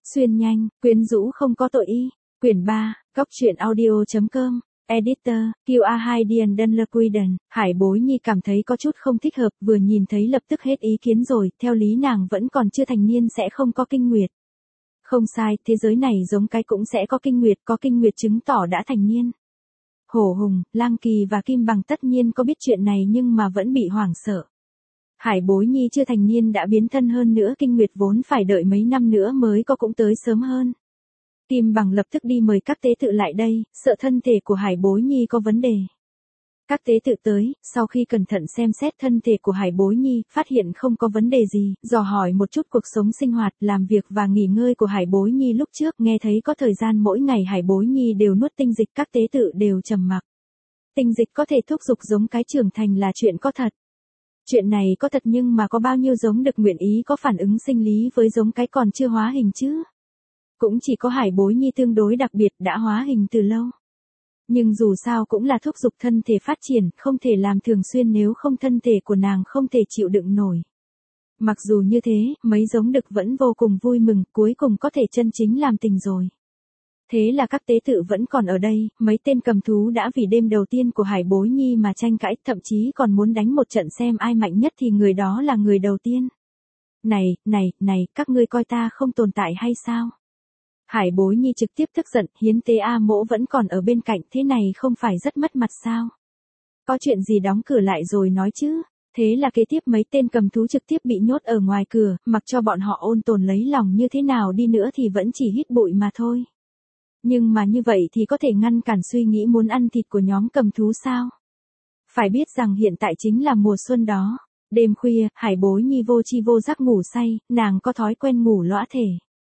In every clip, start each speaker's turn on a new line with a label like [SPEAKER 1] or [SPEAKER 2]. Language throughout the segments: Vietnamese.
[SPEAKER 1] Xuyên nhanh, quyến rũ không có tội y. Quyển 3, Góc truyện audio.com. Editor, QA2 Điền Đơn Lơ Quy Đần. Hải Bối Nhi cảm thấy có chút không thích hợp, vừa nhìn thấy lập tức hết ý kiến rồi, theo lý nàng vẫn còn chưa thành niên sẽ không có kinh nguyệt. Không sai, thế giới này giống cái cũng sẽ có kinh nguyệt chứng tỏ đã thành niên. Hổ Hùng, Lang Kỳ và Kim Bằng tất nhiên có biết chuyện này nhưng mà vẫn bị hoảng sợ. Hải Bối Nhi chưa thành niên đã biến thân hơn nữa, kinh nguyệt vốn phải đợi mấy năm nữa mới có cũng tới sớm hơn. Kim Bằng lập tức đi mời các tế tự lại đây, sợ thân thể của Hải Bối Nhi có vấn đề. Các tế tự tới, sau khi cẩn thận xem xét thân thể của Hải Bối Nhi, phát hiện không có vấn đề gì, dò hỏi một chút cuộc sống sinh hoạt, làm việc và nghỉ ngơi của Hải Bối Nhi lúc trước, nghe thấy có thời gian mỗi ngày Hải Bối Nhi đều nuốt tinh dịch, các tế tự đều trầm mặc. Tinh dịch có thể thúc giục giống cái trưởng thành là chuyện có thật. Chuyện này có thật nhưng mà có bao nhiêu giống được nguyện ý có phản ứng sinh lý với giống cái còn chưa hóa hình chứ? Cũng chỉ có Hải Bối Nhi tương đối đặc biệt đã hóa hình từ lâu. Nhưng dù sao cũng là thúc giục thân thể phát triển, không thể làm thường xuyên nếu không thân thể của nàng không thể chịu đựng nổi. Mặc dù như thế, mấy giống đực vẫn vô cùng vui mừng, cuối cùng có thể chân chính làm tình rồi. Thế là các tế tự vẫn còn ở đây, mấy tên cầm thú đã vì đêm đầu tiên của Hải Bối Nhi mà tranh cãi, thậm chí còn muốn đánh một trận xem ai mạnh nhất thì người đó là người đầu tiên. Này, các ngươi coi ta không tồn tại hay sao? Hải Bối Nhi trực tiếp tức giận, hiến tế A Mỗ vẫn còn ở bên cạnh, thế này không phải rất mất mặt sao? Có chuyện gì đóng cửa lại rồi nói chứ? Thế là kế tiếp mấy tên cầm thú trực tiếp bị nhốt ở ngoài cửa, mặc cho bọn họ ôn tồn lấy lòng như thế nào đi nữa thì vẫn chỉ hít bụi mà thôi. Nhưng mà như vậy thì có thể ngăn cản suy nghĩ muốn ăn thịt của nhóm cầm thú sao? Phải biết rằng hiện tại chính là mùa xuân đó. Đêm khuya, Hải Bối Nhi vô tri vô giác ngủ say, nàng có thói quen ngủ lõa thể.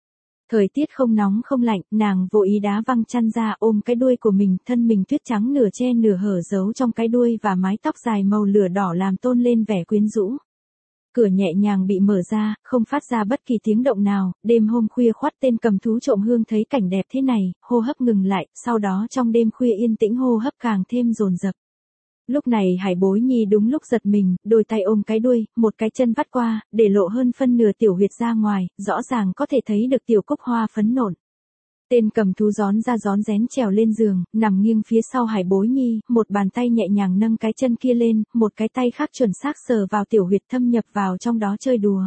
[SPEAKER 1] Thời tiết không nóng không lạnh, nàng vô ý đá văng chăn ra ôm cái đuôi của mình, thân mình tuyết trắng nửa che nửa hở giấu trong cái đuôi và mái tóc dài màu lửa đỏ làm tôn lên vẻ quyến rũ. Cửa nhẹ nhàng bị mở ra, không phát ra bất kỳ tiếng động nào, đêm hôm khuya khoắt tên cầm thú trộm hương thấy cảnh đẹp thế này, hô hấp ngừng lại, sau đó trong đêm khuya yên tĩnh hô hấp càng thêm dồn dập. Lúc này Hải Bối Nhi đúng lúc giật mình, đôi tay ôm cái đuôi, một cái chân vắt qua, để lộ hơn phân nửa tiểu huyệt ra ngoài, rõ ràng có thể thấy được tiểu cúc hoa phấn nộn. Tên cầm thú rón ra rón rén trèo lên giường, nằm nghiêng phía sau Hải Bối Nhi, một bàn tay nhẹ nhàng nâng cái chân kia lên, một cái tay khác chuẩn xác sờ vào tiểu huyệt thâm nhập vào trong đó chơi đùa.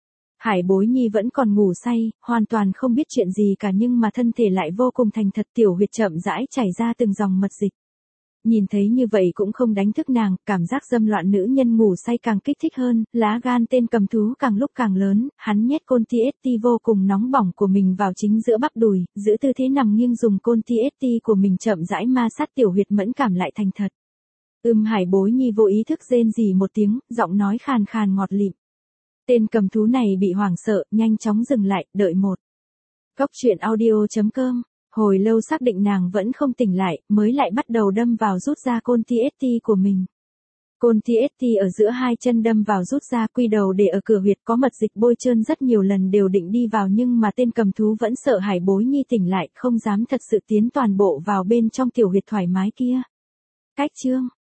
[SPEAKER 1] Hải Bối Nhi vẫn còn ngủ say, hoàn toàn không biết chuyện gì cả nhưng mà thân thể lại vô cùng thành thật, tiểu huyệt chậm rãi chảy ra từng dòng mật dịch. Nhìn thấy như vậy cũng không đánh thức nàng, cảm giác dâm loạn nữ nhân ngủ say càng kích thích hơn, lá gan tên cầm thú càng lúc càng lớn, hắn nhét côn TST vô cùng nóng bỏng của mình vào chính giữa bắp đùi, giữ tư thế nằm nghiêng dùng côn TST của mình chậm rãi ma sát tiểu huyệt mẫn cảm lại thành thật. Hải Bối Nhi vô ý thức rên rỉ một tiếng, giọng nói khàn khàn ngọt lịm. Tên cầm thú này bị hoảng sợ, nhanh chóng dừng lại, đợi một. Góc truyện audio.com. Hồi lâu xác định nàng vẫn không tỉnh lại, mới lại bắt đầu đâm vào rút ra côn TST của mình. Côn TST ở giữa hai chân đâm vào rút ra, quy đầu để ở cửa huyệt có mật dịch bôi trơn rất nhiều lần đều định đi vào nhưng mà tên cầm thú vẫn sợ Hải Bối Nhi tỉnh lại, không dám thật sự tiến toàn bộ vào bên trong tiểu huyệt thoải mái kia. Cách chương